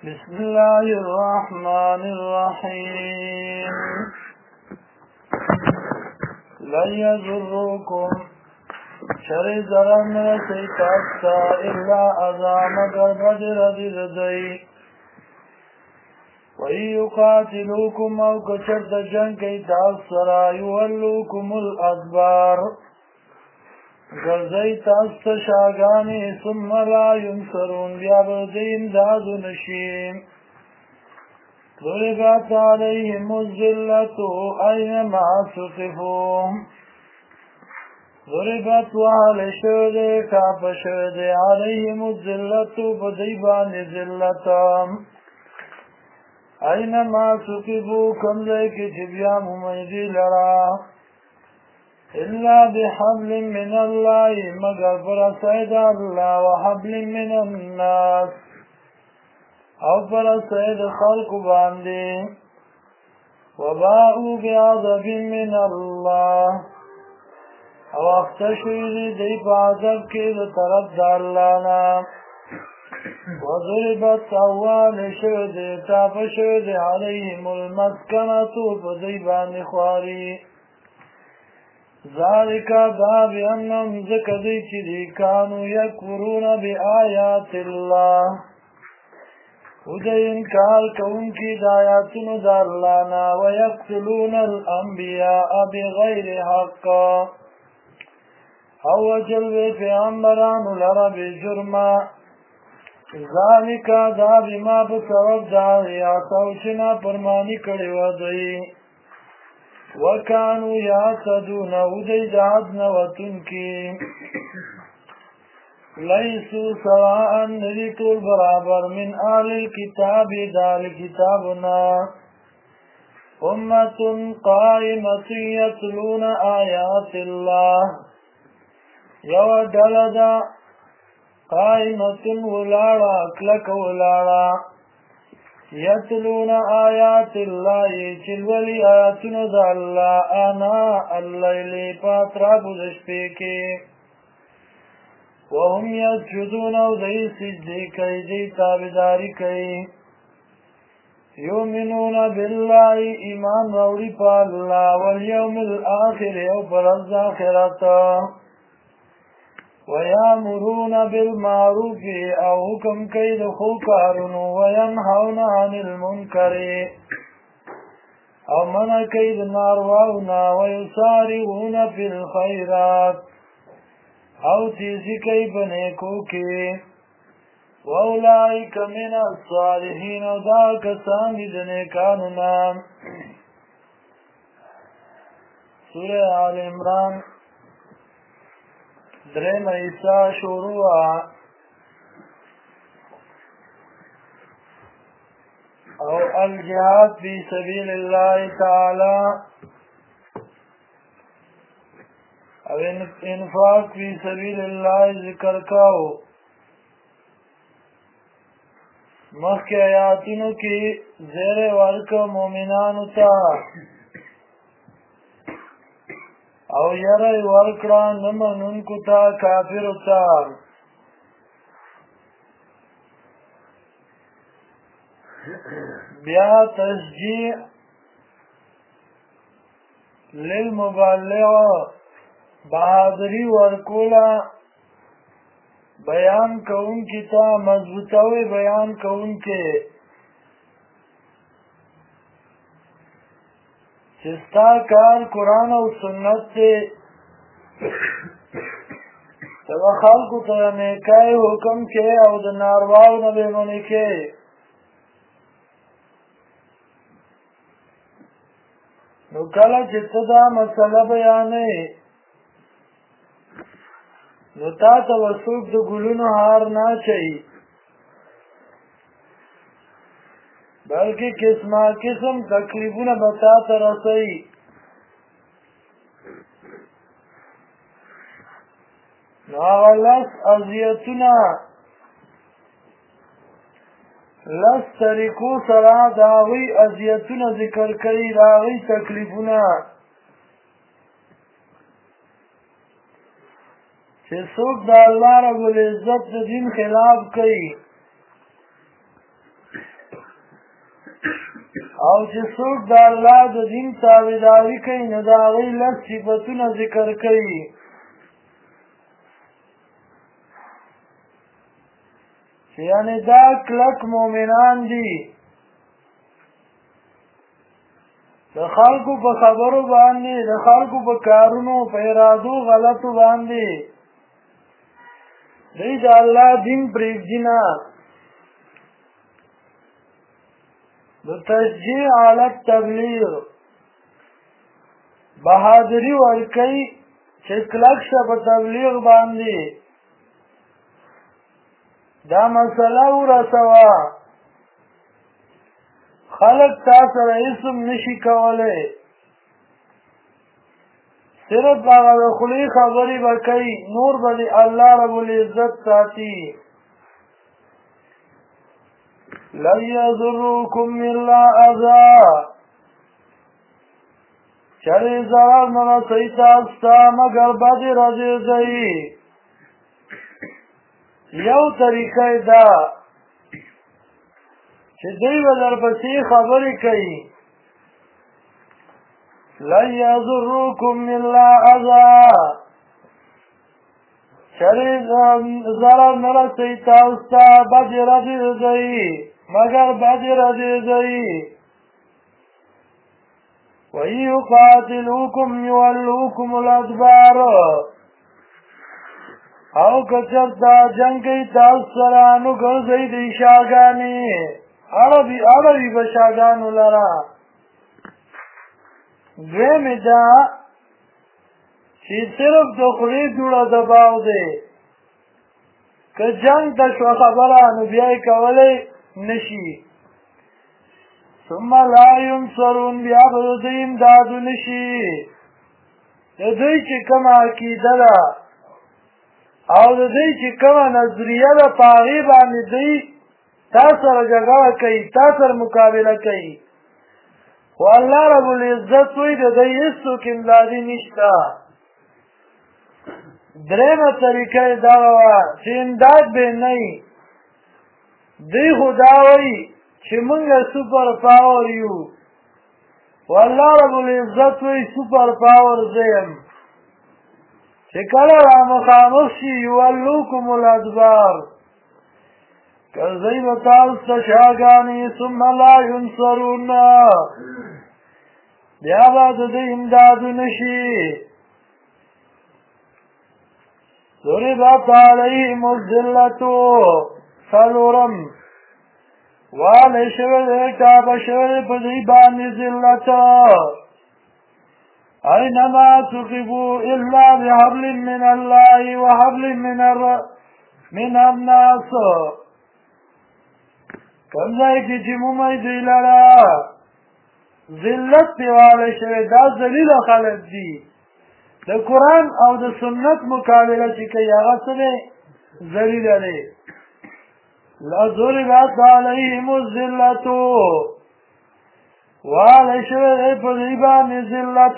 بسم الله الرحمن الرحيم لن يضركم شر ضرر نرسی تاستا الا اذا مگر بدر دردئی وَإِن يُقَاتِلُوكُمْ أَوْ كَشَرْتَ جنگ کی تاسرا يُوَلُّوكُمُ الْأَدْبَارِ گرزئی تاست شاگانی ثم لا ينصرون بیابردی امداد نشیم ضربت علیهم الذلة أينما ثقفوا ضربت وحل شده کاپ شده علیهم الذلة بدیبان ذلتا أينما ثقفوا کم لیکی چبیا ممیدی لرا إلا بحبل من الله مگر فرسید الله وحبل من الناس او فرسید خلق باندی وباءوا بعذاب من الله او اختشوی دی بعذاب کی طرف دالانا وضربت اوان شد تاپ شد عليهم المسكنة فضيبان خواري ذالک دا بأنهم ذکدی چیزی کانو یکفرون بی آیات اللہ ودی انکار کون کی دایاتن دارلانا ویقتلون الانبیاء بغیر حق او جلوی پیغمبران لرب جرما ذالک دا بما بسبب داریاتو چنا پرمانی کڑی ودی وَكَانُوا يَعْتَدُونَ وَدَيْدَ عَدْنَ وَتُنْكِي لَيْسُوا سَوَاءً نَرِيتُوا الْبَرَابَرْ مِنْ آلِ الْكِتَابِ دَالِ كِتَابُنَا أُمَّةٌ قَائِمَةٌ يَتْلُونَ آيَاتِ اللَّهِ يَوَدَلَدَ قَائِمَةٌ وَلَارَا كْلَكَ وَلَارَا يتلون آیات اللہ چلولی آیاتنا دا اللہ آناء اللیل پاتراب دشپے کے وهم یسجدون او دی سجدی کئی دی تابداری کئی یومنون باللہ ایمان روڑی پا اللہ والیوم الآخر او پرز آخرتا وَيَأْمُرُونَ بِالْمَعْرُوفِ او حکم کئی دخو کارنو وَيَنْحَوْنَ عَنِ الْمُنْكَرِ او منع کئی دنارواؤنا وَيُسَارِعُونَ فِي الْخَيْرَاتِ او تیزی کئی بنیکو کی وَأُولَئِكَ مِنَ الصَّالِحِينَ او دا کسان دی دنیکانونا سورہ آل عمران درم عیسیٰ شروع او الجهاد فی سبیل اللہ تعالی او انفاق فی سبیل اللہ ذکر کاؤ مخی آیاتینو کی زیر ورک مومنانو تا او یرای ورکڑان نمنون کتا کافر تا بیا تشجیع للمبالغ بہادری ورکولا بیان کون کی تا مضبوطاوی بیان کون کے چستا کار قرآن و سنت تے تبا خلقو تا نیکای حکم کے او دا نارواو نبی منی کے نو کلا چتا دا مسئلہ بیانے نو تا توسوک دا گلونو ہار نا چاہی بلکہ قسمہ قسم تکلیفون بتا ترسائی نو آغا ازیتونا لس طریقو سرا داغی ازیتونا ذکر کری داغی تکلیفونا چه سوک دا اللہ رب العزت دین خلاف کئی او چې څوک د الله د دین تابعداري کوي نو د هغوی لس صفتونه ذکر کوي چې یعنې دا کلک مؤمنان دي د خلکو په خبرو باندې د خلکو په کارونو په ارادو غلطو باندې دوی د الله دین پرېږدي نه د تشجیع علی التبلیغ بهادري ورکوي چې کلک شه په تبلیغ باندې دا مسله ورسوه خلق تا سره اسم نشي کولی صرف هغه د خولې خبرې به کوي نور به د الله رب العزت ساتي لن یضرکم الا اذی چرې ضرر نه رسوي تاسو ته مګر بدې رځېږئ یو طریقه یې ده چې دوی به درپسې خبرې کوي لن یضرکم الا اذی چرې ضرر نه رسوي تاسو ته بدې رځېږئ مگر بدې رځېږئ وَإِن يُقَاتِلُوكُمْ يُوَلُّوكُمُ الْأَدْبَارَ او که چېرته جنګ کوي تاسو سره نو ګرځئ دوی شاګانې اړوي به شاګانو لره دویمې دا چې صرف د خولې دوړه دباو دی که جنګ ته شوه خبره نو بیا یې کولی نشي ثم لا ینصرون بیا به د دوی امدادو نشي د دوی چې کومه عقیده ده او د دوی چې کومه نظریه ده په هغې باندې دوی تا سره جګړه کوي تا سره مقابله کوي خو الله رب العزت وایي د دوی هېڅوک امدادي نشته درېیمه طریقه یې دغه وه چې امداد به نه وي دوی خو دا وایي چې موږ سوپر پاور یو خو الله رب العزت وایي سوپر پاور زه یم چې کله را مخامخ شي یولوکم الادبار ګرځئ به تاسو ته شاګانې ثم لا ینصرون بیا به د دوی امدادو نشي ضربت علیهم الذلة څلورم والی شوی دی ټاپه شوی دی په دوی باندې ذلت اینما ثقفوا الا بحبل من الله وحبل من الناس کوم ځای کې چې مومئ دوی لره ذلت پې والی شوی دا ذلیله خلک دي د قرآن او د سنت مقابله چې کوي هغه څه دی ذلیله دی لضربت علیهم الذلة والی شوی دی په دوی باندې ذلت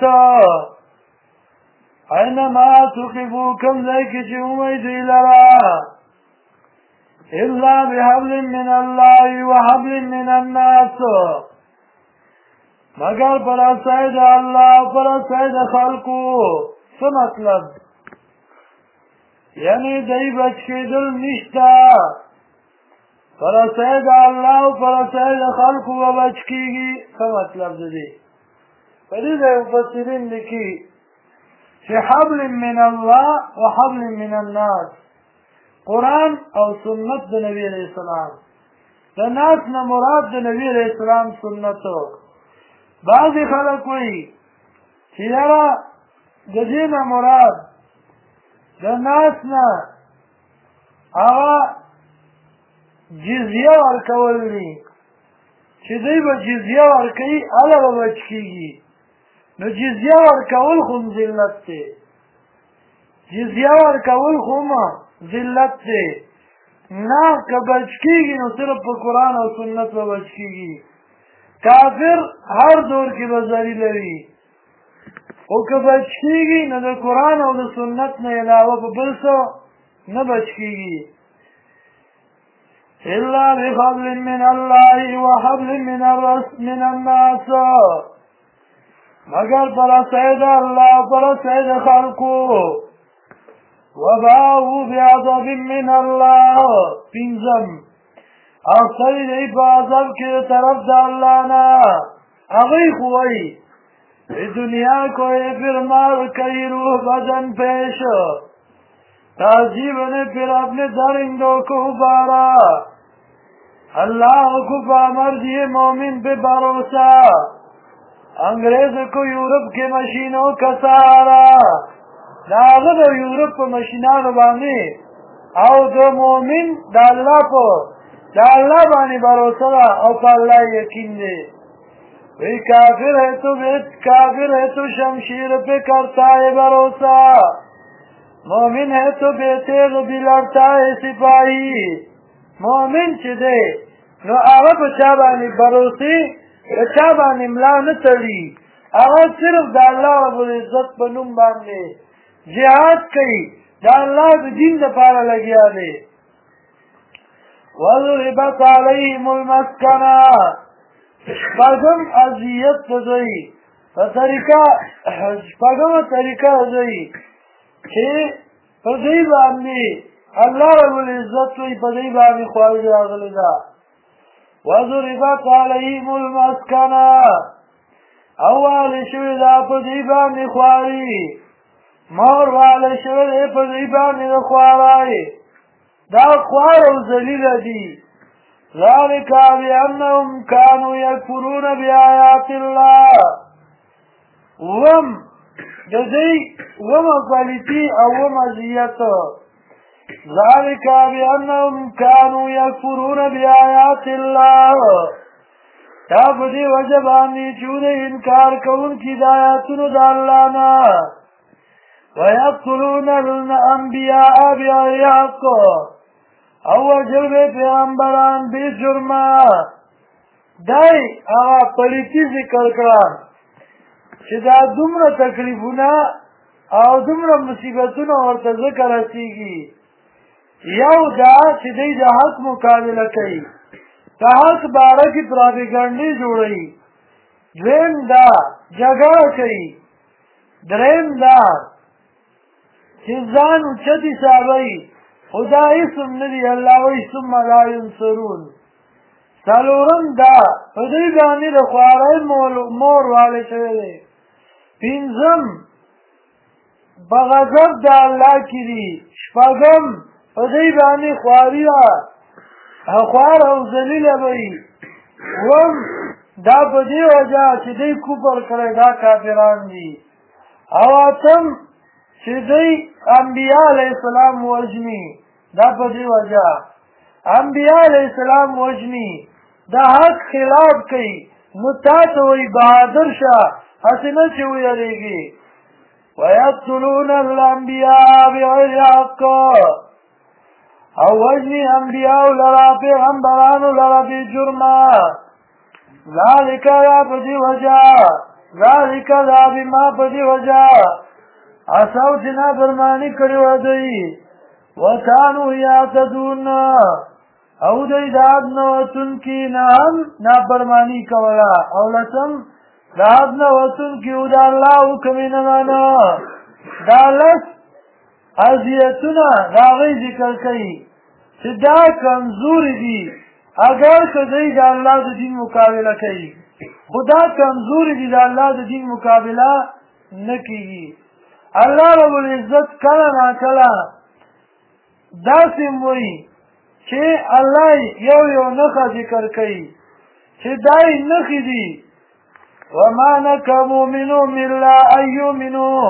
اینما ثقفوا کوم ځای کې چې مومئ دوی لره الا بحبل من الله وحبل من الناس مگر پر اسای د الله پر اسای د خلقو څه مطلب یعنی دوی بچ کېدل نشته پر اسای د الله او پر اسای د خلقو به بچ کېږي څه مطلب د دې په دې ځای مفسرین لیکي چې حبل من الله وحبل من الناس قرآن او سنت د نبی علیہ السلام د ناس نه مراد د نبی علیہ السلام سنتو بعضې خلک وایي چې یاره د دې نه مراد د ناس نه هغه جزیه ورکول دي چې دوی به جزیه ورکوي هله به بچ کېږي نو جزیه ورکول خو ذلت دی جزیه ورکول خو ذلت دی نه که بچ کېږي نو صرف په قرآن او سنت به بچ کېږي کافر هر دور کې به ذلیله وي خو که بچ کېږي نو د قرآن او د سنت نه علاوه په بل څه نه بچ کېږي إلا بفضل من الله وحبل من الناس مگر برسید اللہ برسید خلقو وباؤوا بعذاب من اللہ پینزم اختری دی بعذاب کی طرف دا اللہ نا اغی خوئی دنیا کو پھر مار کئی روح بدن پیش تعذیب نے پھر اپنے درندوں کو ابارا اللہ کو بامرضی مومن پہ بھروسہ انگریز کو یورپ کے مشینوں کا سہارا داغد و یورپ پہ مشینان بانی او دو مومن دا اللہ بانی بھروسہ او پا اللہ یقین دے وی کافر ہے تو شمشیر پہ کرتا ہے بھروسہ مومن ہے تو بے تیغ بھی لڑتا ہے سپاہی مومن چی دے نو آغا پچا بانی بھروسی پچا بانی ملا نتڑی آغا صرف دا اللہ رب العزت بنم باندے جہاد کئی دا اللہ دا دین دا پارا لگیا دے وَضُرِبَتْ عَلَيْهِمُ الْمَسْكَنَةِ شپاگم عذیت دزوئی شپاگم طریقہ دزوئی چھے پردئی باندی اللہ رب العزت وی پردئی باندی خواہد آغلی دا وَضُرِبَتْ عَلَيْهِمُ الْمَسْكَنَةِ اوالی شوی دا پردئی باندی خواہی مور والی شوی دا پردئی باندی دا خواہی دا خوار و ذلیل دی ذالک بأنهم كانوا يكفرون بآيات الله وم جزئی وم قلیتی او وم عزیت ذالک بأنهم كانوا يكفرون بآيات الله تا بدی وجبانی چودے انکار کون کی دایاتن دا اللہ نا ویقتلون الانبیاء بغیر حق او جلوے پیغمبران بی جرما دائی آغا پلیتی ذکر کران چی دا دمرا تکلیفونا او دمرا مصیبتونا ورطا ذکر اسیگی یو دا چی دی دا حق مقابلہ کئی دا حق بارا کی پراپیگنڈی جوڑی دویم دا جگہ کئی درین دا چی زان اچتی صحابئی خدا اسم ندی اللہ و اسم لا ینصرون سالورم دا خدای بانی دا خوارای مور والے شوئے پینزم بغضب دا اللہ کی دی شپاگم خدای بانی خواری دا خوار او ذلیل بئی وم دا بدی وجہ چی دی کفر کرے دا کافران دی اواتم چی دی انبیاء علیہ السلام وجنی دا بدی وجہ انبیاء علیہ السلام وجنی دا حق خلاف کئی متات وی بہادر شاہ حسنہ چی ہوئی علیگی وَيَقْتُلُونَ الْأَنْبِيَاءَ بِغَيْرِ حَقٍّ او وجنی انبیاء لرا پیغمبران لرا بی جرما ذالک یا بدی وجہ ذالک دا بما بدی وجہ اصاو جنا برمانی کری ودئی وکانو یعتدون او دی داد نوتن کی نام نابرمانی کولا اولتم داد نوتن کی او دا اللہ حکمی نمانا دالت عذیتنا دا غی ذکر کئی چی دا کمزوری دی اگر کدی دا اللہ دا دین مقابلہ کئی خدا کمزوری دی دا اللہ دا دین مقابلہ نکی گی اللہ رب العزت کلا نا کلا داسم وی چه اللہ یو نخا ذکر کئی چه دائی نخی دی وما نکمو منهم الا ان یؤمنوا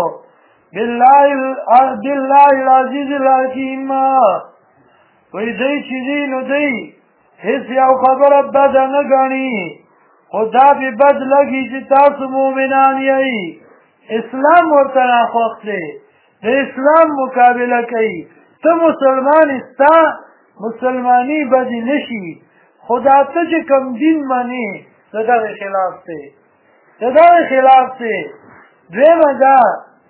باللہ العزیز الحکیم وی دی چیزی نو دی حس یو خبر بد نگانی خدا پی بد لگی چی تاسو مومنان یئی اسلام ورطنا خوخت دے دے اسلام مقابلہ کئی تو مسلمان استا مسلمانی بدی نشی خدا تج کم دین مانی صدق خلاف سے دوے مدہ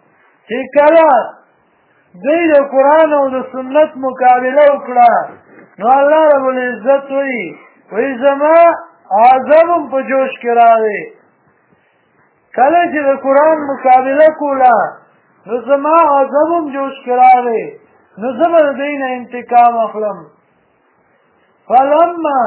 چی کلا دی دا قرآن و دا سنت مقابلہ اکڑا نو الله رب العزت وی زما عذابم په جوش کې راغی کله چې د قرآن مقابله کوله نو زما عذابم جوش کې راغی نو زه به د دوی نه انتقام اخلم فلما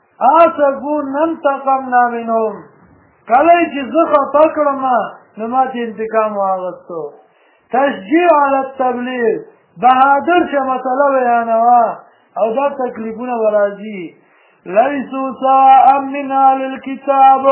آسفونا انتقمنا منهم کله چې زه خطا کړم نو ما چې انتقام واغستو تشجیع علی التبلیغ بهادر شه مسله بیانوه او دا تکلیفونه به راځي لیسو سواء من اهل الکتاب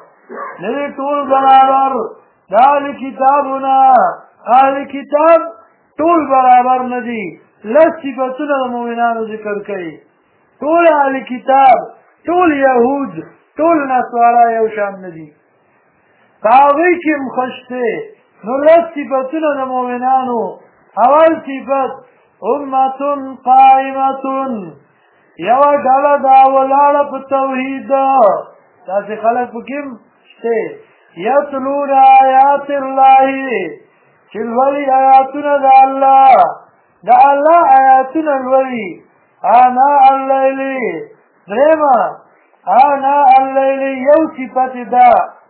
نوی ټول برابر د اهل کتابونه اهل کتاب ټول برابر نه دي لس صفتونه د مؤمنانو ذکر کوي ټول اهل کتاب ټول یهود ټول نصارا یو شان نه دي په هغوی کې هم خشته نو لس صفتونه د مؤمنانو اول صفت امتون قائمتون یوه ډله دا ولاړه په توحید داسې خلک پکې هم شته یتلون آیات الله چې لولي آیاتونه د الله د الله آیاتونه لولي آناء اللیل درېمه آناء اللیل یو صفت ده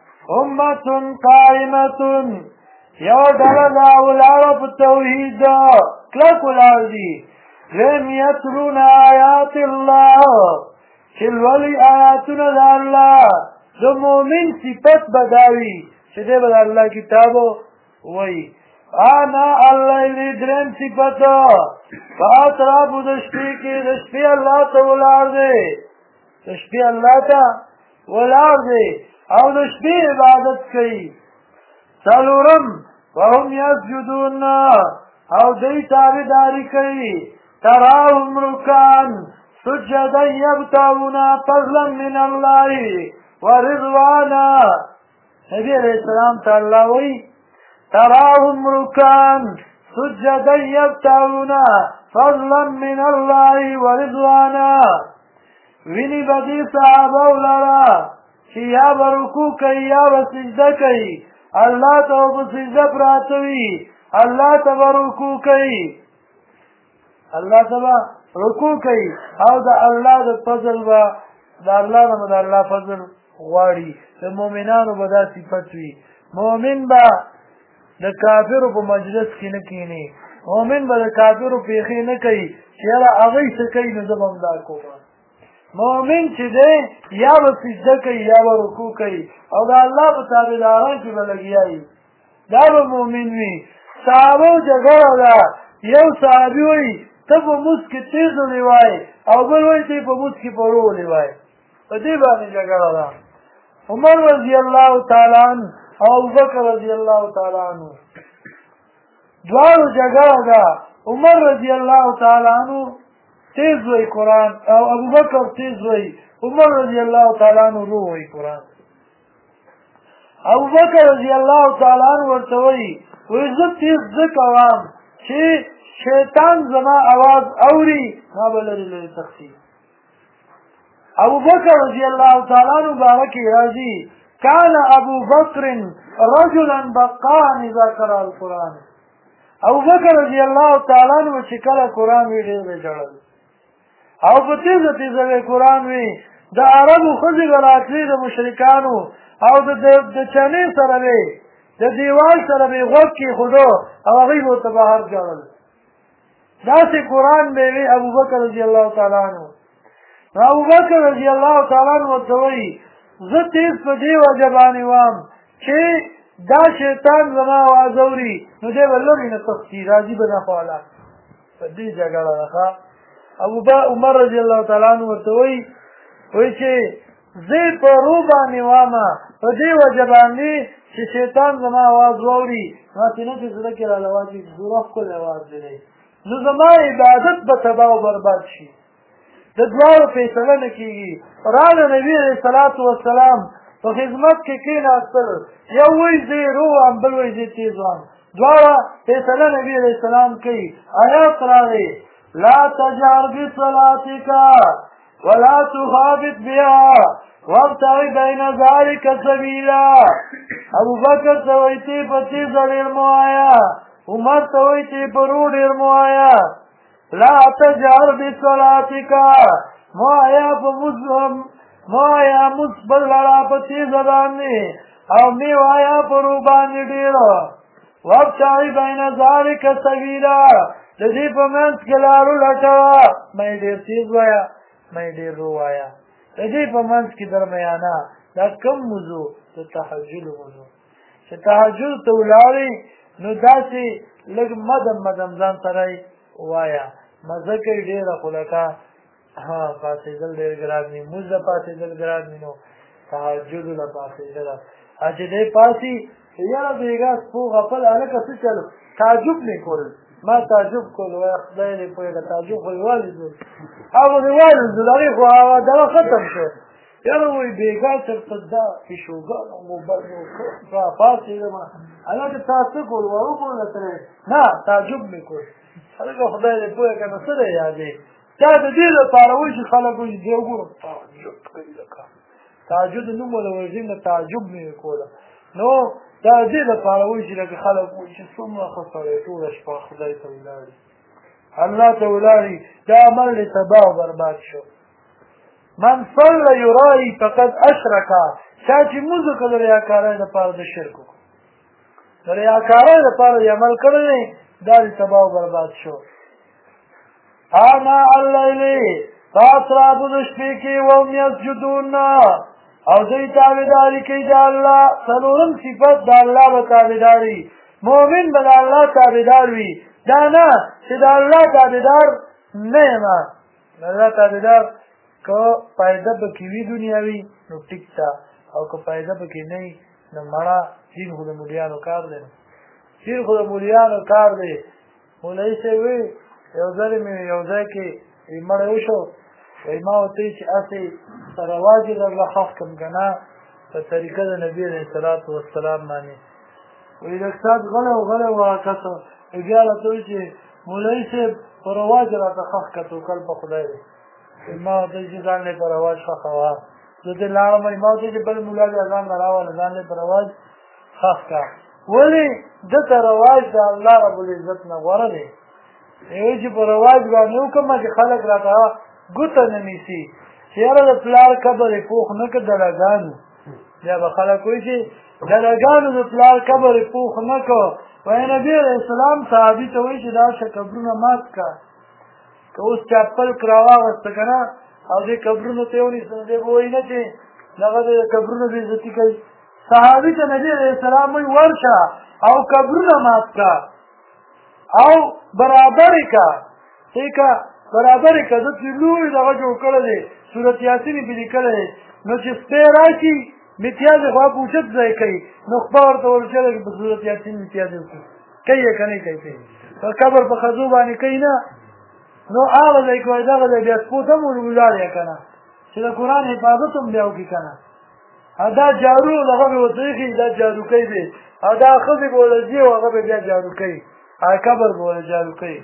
امتون قائمتون یو ډله دا ولاړه په توحید کلک ولاړ دي لم یتلون آیات الله چې لولي آیاتونه د الله د مؤمن صفت به دا وي چې دی به د الله کتاب وایي آناء اللیل درېم صفت په اطرافو د شپې کې د شپې الله ته ولاړ دی د شپې الله ته ولاړ دی او د شپې عبادت کوي څلورم وهم یسجدون او دوی تابعداري کوي تراهم رکعا سجدا یبتغون فضلا من الله ورضوانا نبی علیہ السلام ته الله وایي تراهم رکعا سجدا یبتغون فضلا من الله ورضوانا ویني به دې صحابه لره چې یا به رکوع کوي یا به سجده کوي الله ته به سجده پراته وي الله ته به رکوع کوي الله ته به رکوع کوي او د الله د فضل به د الله نه به د الله فضل غواړي د مؤمنانو به دا صفت وي مؤمن به د کافرو په مجلس کې نه کښېني مؤمن به د کافرو پېښې نه کوي چې یاره هغوی څه کوي نو زه به هم دا کوم مؤمن چې دی یا به سجده کوي یا به رکوع کوي او د الله په تابعدارۍ کې به لګیا وي دا به مؤمن وي صحابو جګړه ده یو صحابي وایي ته په مونځ کې تېز ولیوایې او بل وایي ته په مونځ کې په ورو ولیوایې په دې باندې جګړه ده عمر رضی الله تعالی عنه او ابوبکر رضی الله تعالی عنه دواړو جګړه ده عمر رضی الله تعالی عنه تیز وی قرآن او ابوبکر تیز وی عمر رضی الله تعالی عنہ رو وی قرآن ابوبکر رضی الله تعالی عنہ ورته وی زه تیز ځکه وایم چې شیطان زما आवाज اوري ما به لرې لرې تښتي ابوبکر رضی الله تعالی عنہ بارک راضي كان ابو بکر رجلا بقاء اذا قرأ القرآن ابوبکر رضی الله تعالی عنہ چې کله قرآن وی ډېر ژړل او په تیزه تیزه قرآن وي د عربو ښځې به راتلې د مشرکانو او د چنې سره به د دیوال سره به غوږ کېښودو او هغوی به ورته بهر ژړل داسې قرآن به وي ابوبکر رضی الله تعالی عنه ابوبکر رضی الله تعالی عنه ورته وایي زه تیز په دې وجه باندې وم چې دا شیطان زما اواز اوري نو دی به لرې نه تښتي راځي به نه خواله په دې جګړه ده عمر رضی الله تعالی عنہ ورته وایي چې زه په رو باندې وامه په دې وجه باندې چې شیطان زما اواز واوري ماسې نه چې زړه کې راله واچي زوره ښکلی اواز دی نو زما عبادت به تباه او برباد شي د دواړو فیصله نه کېږي راغله نبي علیه الصلاة وسلام په خدمت کې کېناستل یو وایي زه یې رو وم بل وایي زه تېز وم دواړه فیصله نبي علیه السلام کوي آیات راغی لا تجهر بصلاتك ولا تخافت بها وابتغ بين ذلك سبيلا ابو بکر ته وایي ته په تېزه ډېر مه وایه عمر ته وایي چې په رو ډېر مه وایه لا تجهر بصلاتک ما یا مصبر لرا پتی زبانی او می وایا پرو باندې ډیر وابتعی بین ذالک سبیلا د دې په منځ کې لارو لټوه مې ډېر تیز وایا مې ډېر رو وایا د دې په منځ کې درمیانه دا کم موضوع د تهجد موضوع چې تهجد ته ولاړې نو داسې لږ مدم ځان سره وایا مزه کوي ډېره خو لکه پاڅېدل ډېر ګران وي مونځ له پاڅېدل ګران وي نو تهجد له پاڅېدل چې دی پاسي یاره بېګا سپو غفل هلکه څه چلو تعجب مې کول ما تعجب کول وایه خدای دې پوهېږه تعجب خو یې والېدل هغه دې والېدل هغې خو هغه دغه ختم شو یاره وایي بېګا چېرته دا پیشوګان او موبایل پاڅېدم هلکه تا څه کول وروکړله سره نه تعجب مې کول هلکه خدای دې پوهې که نو څه دی یادې دا د دې لپاره وایي چې خلک وایي دې وګورم تعجب کوي لکه تعجب نوم ولا ورځې نه تعجب مې کوله نو دا دې لپاره وایي چې لکه خلک وایي چې څومره ښه سړی ټوله شپه خدای ته ولاړي الله ته ولاړي دا عمل دې تباه او برباد شو من صلى يرائي فقد اشرك چا چې مونځ وکړه د ریاکارۍ لپاره د شرک وکړو د ریاکارۍ لپاره یې عمل کړی دا دې تباه او برباد شو آناء الليل فاطراف د شپې کې وهم یسجدون او دوی تابعداري کوي د الله څلورم صفت د الله به تابعداري مؤمن به د الله تابعدار وي دا نه چې د الله تابعدار نه یم د الله تابعدار که فایده پکې وي دنیاوي نو ټیک ده او که فایده پکې نه وي نو مړه دین خو د مولیانو کار دی دین خو د مولیانو کار دی مولوي صاحب وي یو ځل مې یو ځای کې مړی وشو وایي ما ورته وایي چې هسې رواج یې درله خاص کړم که نه په طریقه د نبي علیه الصلاة والسلام باندې وایي لږ ساعت غلی و هغه کس بیا راته وایي چې مولوي صاحب په رواج یې راته خاص کړ توکل په خدای دی ما ورته وایي چې ځان یې په رواج ښخه وه زه دې لاړم ما ورته وایي چې بل مولا بیا ځان نه راوله ځان یې په رواج خاص کړه ولې دته رواج د الله ربالعزت نه غوره دی یوه چې په رواج باندې وکړم چې خلک راته ګوته نه نیسي چې یاره د پلار قبر یې پوخ نه کړ دلګانو بیا به خلک وایي چې دلګانو د پلار قبر یې پوخ نه کړ وایي نبي علیه السلام صحابي ته وایي چې دا شه قبرونه مات کړه که اوس چپل کړه راواغسته که نه او دې قبرونو ته یې ونیسه نو دی به وایي نه چې دغه د قبرونو بېعزتي کوي صحابي ته نبي علیه السلام وایي ورشه او قبرونه مات کړه او برابر کا ٹھیک ہے برابر کا د لوی دغه جوړ کړی دی سورت یاسین په لیکل دی نو چې سپی راشي امتیاز خوا پوښت ځای کوي نو خبر ورته ورچېږي چې په سورت یاسین امتیاز وکړي کوي یې که نه کوي په قبر په ښځو باندې کوي نه نو هغه ځای کې وایي دغه ځای بیا سپو ته هم ولاړ یې که نه چې د قرآن حفاظت هم بیا وکړي که نه دا جارو دغه به ورته ایښي دا جاروکی دی او دا ښځې به ورله ځي او هغه به بیا جارو کوي قبر به ورله جارو کوي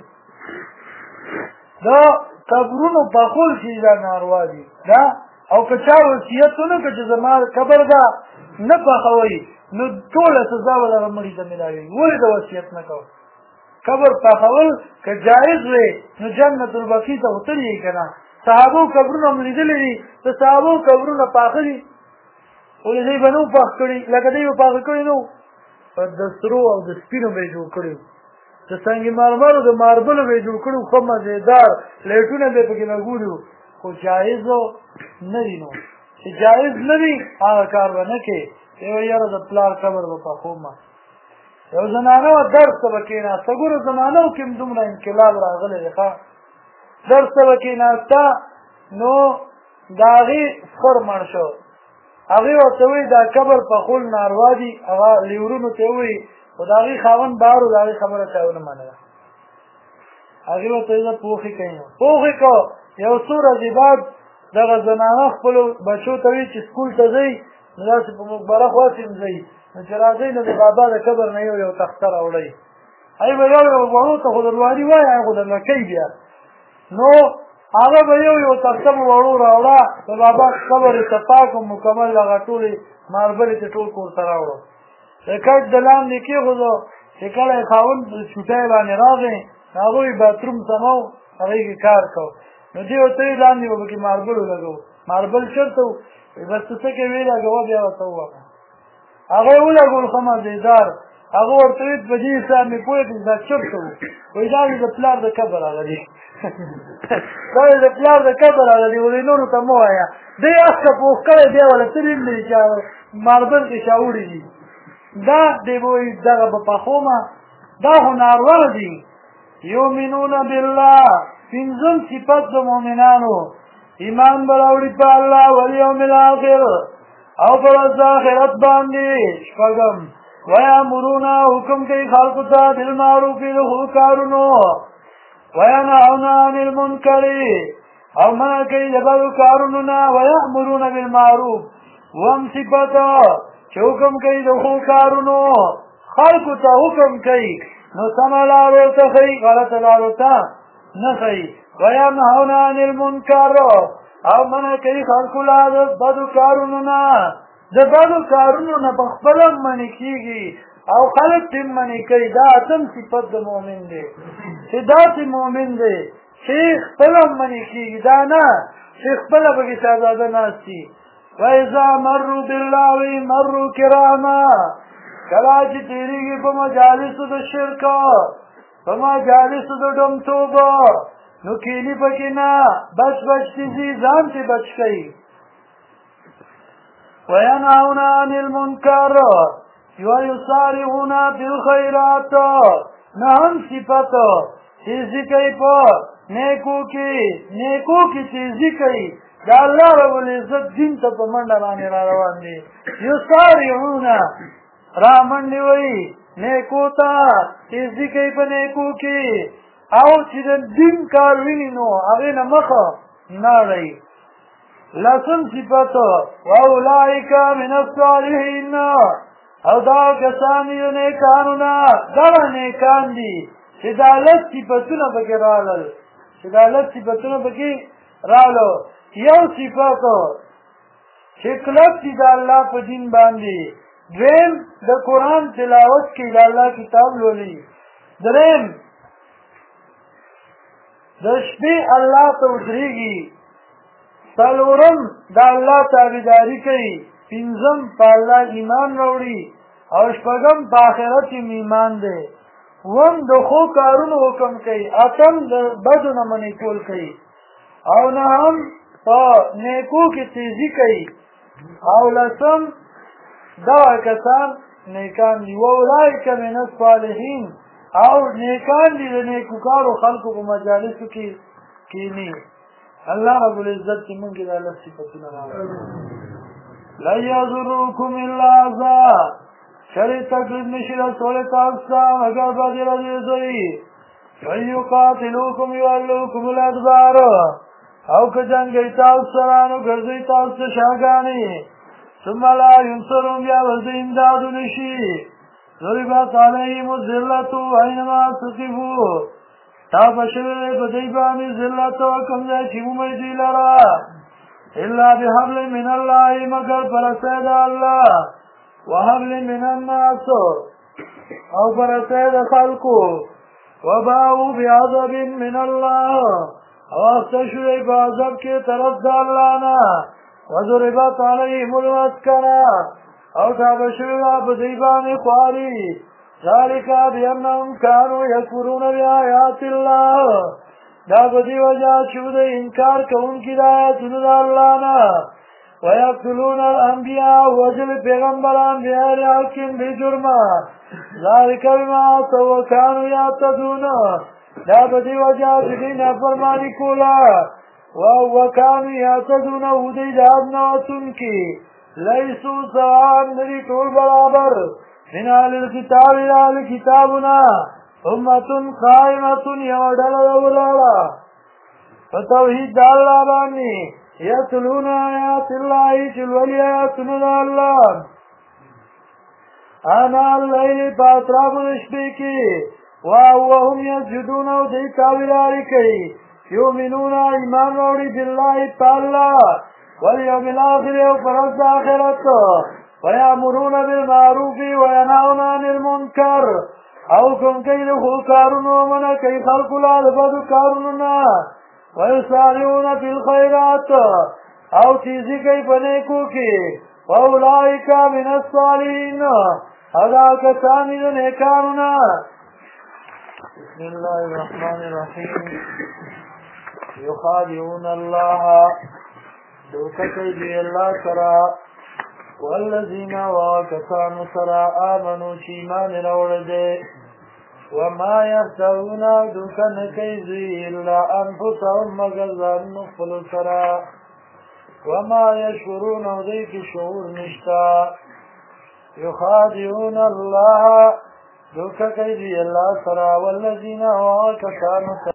دا قبرونو پخول چې دا ناروا دي دا او که چا وصیت ونه کړه چې زما قبر ده نه پخوئ نو ټوله سزا به دغه مړي ته میلاوي ولې د وصیت نه کوو قبر پخول که جایز وی نو جنت البقیع ته وتلي که نه صحابو قبرونه هم لیدلي دي د صحابو قبرونه پاخه دي ولې دوی به نه وو پاخ کړي لکه دوی به پاخه کړي نه وو د سرو او د سپینو به یې جوړ کړي د سنگ مرمرو د ماربلو به یې جوړ کړي ښه مزېدار لایټونه به یې پکې لګولي وو خو جایز نه دي نو چې جایز نه دي هغه کار به نه کوې یوه یاره د پلار قبر به پخومه یو زنانه وه درس ته به کېناسته ګوره زمانو کې هم دومره انقلاب راغلی دی ښه درس ته به کېناسته نو د هغې خر مړ شو هغې ورته وایي دا قبر پخول ناروا دي هغه لیورونو ته یې وایي خو د هغې خاوند بار و د هغې خبره چا ونه منله هغې ورته وایي زه پوښې کوي نو پوښې کو یو څو ورځې بعد دغه زنانه خپلو بچو ته وایي چې سکول ته ځئ نو داسې په مقبره خواسې هم ځئ نو چې راځئ نو د بابا د قبر نه یو تخته راوړئ هغې به یو وړو ته خو درواري وایي هغه خو درله کوي بیا نو هغه به یو تخته به وړو راوړه د بابا قبر یې صفاک او مکمل هغه ټولې ماربلې ته ټول کور ته راوړو د کټ د لاندې کېښودو چې کله یې خاوند چوټی باندې راغی هغوی باتروم سمو هغې کې کار کوو نو دې ورته ویل لاندې به پکې ماربل ولګوو ماربل چېرته و بس ته څه کې ویې لګوه بیا ورته ووهه هغه یې ولګول ښه مزېدار هغه ورته ویل په دې حساب مې پوه کړې دا چېرته و وایي دا د پلار د قبر هغه دی دا د پلار د قبر هغه دی ولې نورو ته مه وایه دی اسکه پوخ کړی بیا وله څه ویل دی چې ماربل کې شاوړي دي دا دی به وایي دغه به پخومه دا خو نارول دي یؤمنون بالله پنځم صفت د مؤمنانو ایمان به راوړي په الله والیوم الاخر او پر ورځ د آخرت باندې شپږم ویامرون حکم کوي خلقو ته بالمعروف د ښو کارونو وینهون عن المنکر او منع کوي د بدو کارونو نه ویامرون بالمعروف اووم صفت چې حکم کوي د ښو کارونو خلقو ته حکم کوي نو سمه لار ورته ښیي غلطه لار ورته نه ښیي وینهون عن المنکر او منع کوي خلقو له د بدو کارونو نه د بدو کارونو نه په خپله منع کېږي او خلک ترې منع کوي دا اتم صفت د مؤمن دی چې داسې مؤمن دی چې خپله منع کېږي دا نه چې خپله پکې شهزاده ناست وي واذا مروا باللغو مروا کراما کله چې تېرېږي په مجالسو د شرک په مجالسو د ډمتوب نو کینی پکې نه بچ بچ تیزي ځان چې بچ کوي وینهون عن المنکر ویسارعون بالخیرات نهم صفت تیزی کوي په نیکو کې تیزی کوي دا الله رب العزت دین ته په منډه باندې را روان دي یسارعون را منډې وایي نیکو ته تیزی کوي په نیکو کې او چې د دین کار ویني نو هغې نه مخه نه اړوي لسم صفت واولئک من الصالحین او دا کسان دي د نیکانو نه دغه نیکان دي چې دا لس صفتونه پکې راغلل یو صفت چې کلک دي د الله په دین باندې دویم د قرآن تلاوت کې د الله کتاب لولي دریم د شپې الله ته ودرېږي څلورم د الله تابعداري کوي پنځم په الله ایمان راوړي او شپږم په آخرت کې ایمان دی اووم د ښو کارونو حکم کوي اتم د بدو نه منع کول کوي او نهم په نیکو کې تیزي کوي او لسم دغه کسان نیکان دي واولئک من الصالحین او نیکان دي د نیکوکارو خلکو په مجالسو کې کینی الله رب العزت چې موږ د الله صفتونه راوړو لا یضرکم الا اذى شری تکلیف نشي رسولی تاسو ته مګر بدې راځي ویقاتلوکم یولوکم الادبار او که جنګوي تاسو سره نو ګرځوي تاسو ته شاګانې ثم لا ینصرون بیا ورته امداد نشي ضربت علیهم الذلة اینما ثقفوا تاب شوی په دوی باندې ذلت او کوم ځای چې مومي دوی لره الا بحبل من الله مگر پر سید الله وحبل من الناس او پر سید خلقو وباؤوا بعذاب من الله او اختشوی په عذاب کې طرف د الله نه وضربت علیهم المسکنه او تاب شوی په دوی باندې خواري ذلك بأنهم كانوا يكفرون بآيات الله دا بدی وجہ شود انکار کوونکي د آیاتونو د الله نه ويقتلون الانبیاء وجل پیغمبران بغیر حق بجرم ذلك بما عصوا وكانوا يعتدون دا بدی وجہ دوی نافرمانی کوله وكانوا يعتدون او دوی د حد نه وتونکي لیسوا سواء ندي ټول برابر من اهل الكتاب الى اهل كتابنا امه قائمه يودل ولالا فتوحید الله باندې يتلون آيات الله تلولي آياتنا الله انا الليل باطراف الشبيكي وهم يسجدون ودي تاويلاري كي يؤمنون ايمان روڑي بالله تعالى واليوم الاخر وفرز آخرته ويأمرون بالمعروف وينهون عن المنكر او کوم کوي د ښو کارونو منع کوي خلکو له د بدو کارونو نه ویسارعون فی الخیرات او تیزی کوي په نیکو کې واولئک من الصالحین هغه کسان دي د نیکانو نه. بسم الله الرحمن الرحیم. یخادعون الله دوکه کوي دی الله سره والذین وکسانو سره آمنو چې ایمان راوړل دي وما يخدعون دوکه نه کوي الا انفسهم مگر ځانونه خپل سره وما يشعرون او دوی کې شعور نشته. یخادعون الله دوکه کوي دی الله سره والذین وکسانو